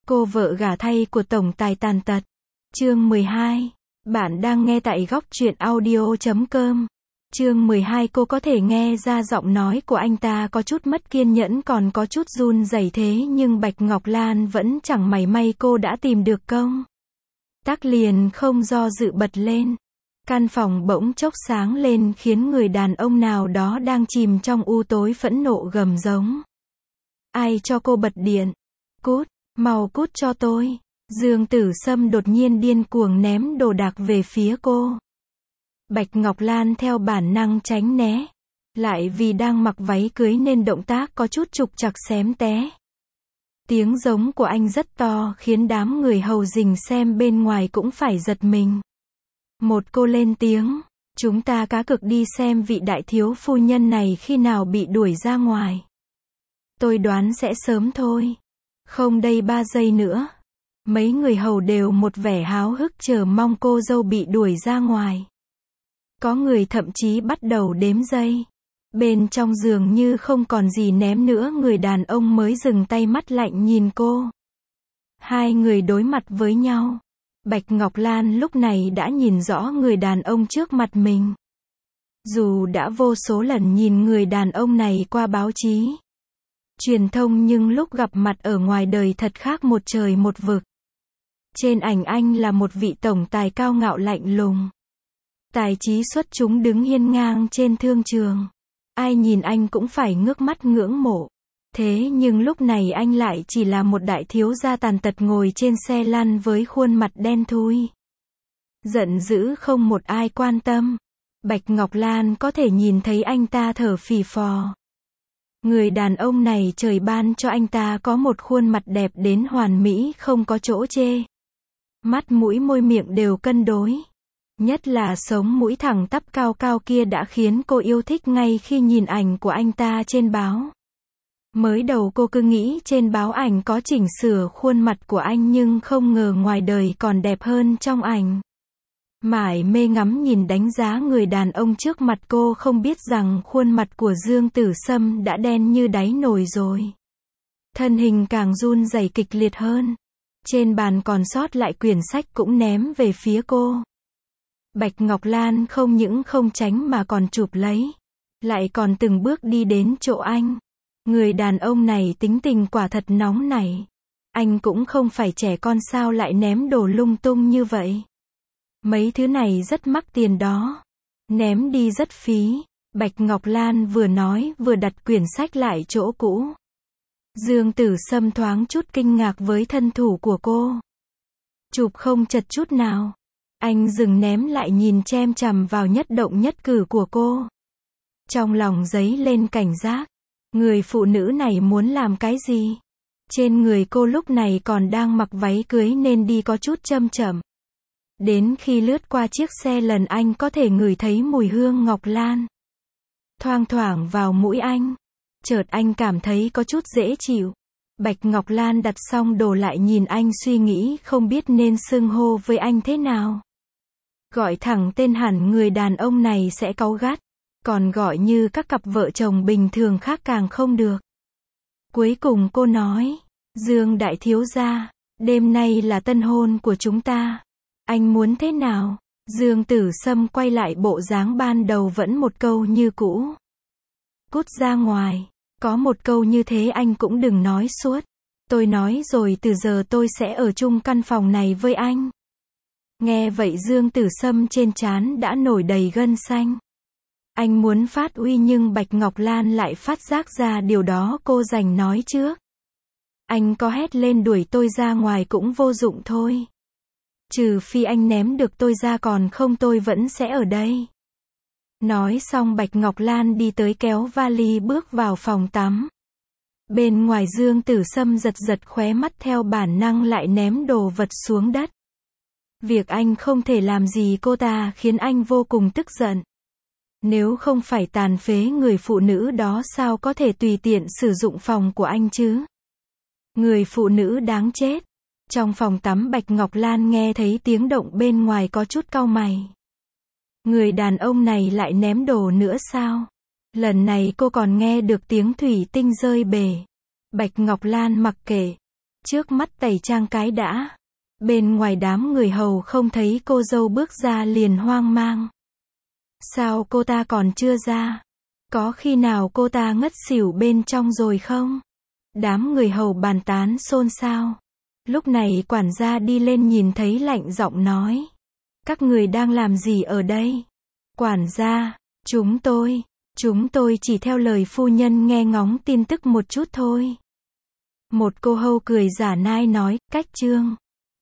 Cô vợ gả thay của tổng tài tàn tật. Chương 12. Bạn đang nghe tại góc truyện audio.com. Chương 12. Cô có thể nghe ra giọng nói của anh ta có chút mất kiên nhẫn còn có chút run rẩy, thế nhưng Bạch Ngọc Lan vẫn chẳng mảy may cô đã tìm được công tác liền không do dự bật lên. Căn phòng bỗng chốc sáng lên khiến người đàn ông nào đó đang chìm trong u tối phẫn nộ gầm giống. Ai cho cô bật điện? Cút, mau cút cho tôi. Dương Tử Sâm đột nhiên điên cuồng ném đồ đạc về phía cô. Bạch Ngọc Lan theo bản năng tránh né. Lại vì đang mặc váy cưới nên động tác có chút trục trặc xém té. Tiếng giống của anh rất to khiến đám người hầu rình xem bên ngoài cũng phải giật mình. Một cô lên tiếng, chúng ta cá cược đi xem vị đại thiếu phu nhân này khi nào bị đuổi ra ngoài. Tôi đoán sẽ sớm thôi. Không đầy 3 giây nữa. Mấy người hầu đều một vẻ háo hức chờ mong cô dâu bị đuổi ra ngoài. Có người thậm chí bắt đầu đếm giây. Bên trong giường như không còn gì ném nữa, người đàn ông mới dừng tay, mắt lạnh nhìn cô. Hai người đối mặt với nhau. Bạch Ngọc Lan lúc này đã nhìn rõ người đàn ông trước mặt mình. Dù đã vô số lần nhìn người đàn ông này qua báo chí, truyền thông, nhưng lúc gặp mặt ở ngoài đời thật khác một trời một vực. Trên ảnh anh là một vị tổng tài cao ngạo lạnh lùng. Tài trí xuất chúng đứng hiên ngang trên thương trường. Ai nhìn anh cũng phải ngước mắt ngưỡng mộ. Thế nhưng lúc này anh lại chỉ là một đại thiếu gia tàn tật ngồi trên xe lăn với khuôn mặt đen thui. Giận dữ không một ai quan tâm. Bạch Ngọc Lan có thể nhìn thấy anh ta thở phì phò. Người đàn ông này trời ban cho anh ta có một khuôn mặt đẹp đến hoàn mỹ không có chỗ chê. Mắt mũi môi miệng đều cân đối. Nhất là sống mũi thẳng tắp cao cao kia đã khiến cô yêu thích ngay khi nhìn ảnh của anh ta trên báo. Mới đầu cô cứ nghĩ trên báo ảnh có chỉnh sửa khuôn mặt của anh, nhưng không ngờ ngoài đời còn đẹp hơn trong ảnh. Mải mê ngắm nhìn đánh giá người đàn ông trước mặt, cô không biết rằng khuôn mặt của Dương Tử Sâm đã đen như đáy nồi rồi. Thân hình càng run rẩy kịch liệt hơn. Trên bàn còn sót lại quyển sách cũng ném về phía cô. Bạch Ngọc Lan không những không tránh mà còn chụp lấy. Lại còn từng bước đi đến chỗ anh. Người đàn ông này tính tình quả thật nóng nảy. Anh cũng không phải trẻ con sao lại ném đồ lung tung như vậy. Mấy thứ này rất mắc tiền đó. Ném đi rất phí. Bạch Ngọc Lan vừa nói vừa đặt quyển sách lại chỗ cũ. Dương Tử Sâm thoáng chút kinh ngạc với thân thủ của cô. Chụp không chật chút nào. Anh dừng ném lại nhìn chem chằm vào nhất động nhất cử của cô. Trong lòng dấy lên cảnh giác. Người phụ nữ này muốn làm cái gì? Trên người cô lúc này còn đang mặc váy cưới nên đi có chút châm chậm. Đến khi lướt qua chiếc xe lần anh có thể ngửi thấy mùi hương ngọc lan thoang thoảng vào mũi anh. Chợt anh cảm thấy có chút dễ chịu. Bạch Ngọc Lan đặt xong đồ lại nhìn anh, suy nghĩ không biết nên xưng hô với anh thế nào. Gọi thẳng tên hẳn người đàn ông này sẽ cáu gắt. Còn gọi như các cặp vợ chồng bình thường khác càng không được. Cuối cùng cô nói, Dương đại thiếu gia, đêm nay là tân hôn của chúng ta. Anh muốn thế nào? Dương Tử Sâm quay lại bộ dáng ban đầu, vẫn một câu như cũ. Cút ra ngoài. Có một câu như thế anh cũng đừng nói suốt. Tôi nói rồi, từ giờ tôi sẽ ở chung căn phòng này với anh. Nghe vậy Dương Tử Sâm trên trán đã nổi đầy gân xanh. Anh muốn phát uy nhưng Bạch Ngọc Lan lại phát giác ra điều đó cô giành nói trước. Anh có hét lên đuổi tôi ra ngoài cũng vô dụng thôi. Trừ phi anh ném được tôi ra, còn không tôi vẫn sẽ ở đây. Nói xong Bạch Ngọc Lan đi tới kéo vali bước vào phòng tắm. Bên ngoài Dương Tử Sâm giật giật khóe mắt, theo bản năng lại ném đồ vật xuống đất. Việc anh không thể làm gì cô ta khiến anh vô cùng tức giận. Nếu không phải tàn phế người phụ nữ đó sao có thể tùy tiện sử dụng phòng của anh chứ? Người phụ nữ đáng chết. Trong phòng tắm Bạch Ngọc Lan nghe thấy tiếng động bên ngoài, có chút cau mày. Người đàn ông này lại ném đồ nữa sao? Lần này cô còn nghe được tiếng thủy tinh rơi bể. Bạch Ngọc Lan mặc kệ. Trước mắt tẩy trang cái đã. Bên ngoài đám người hầu không thấy cô dâu bước ra liền hoang mang. Sao cô ta còn chưa ra? Có khi nào cô ta ngất xỉu bên trong rồi không? Đám người hầu bàn tán xôn xao. Lúc này quản gia đi lên nhìn thấy lạnh giọng nói. Các người đang làm gì ở đây? Quản gia, chúng tôi chỉ theo lời phu nhân nghe ngóng tin tức một chút thôi. Một cô hầu cười giả nai nói, cách trương.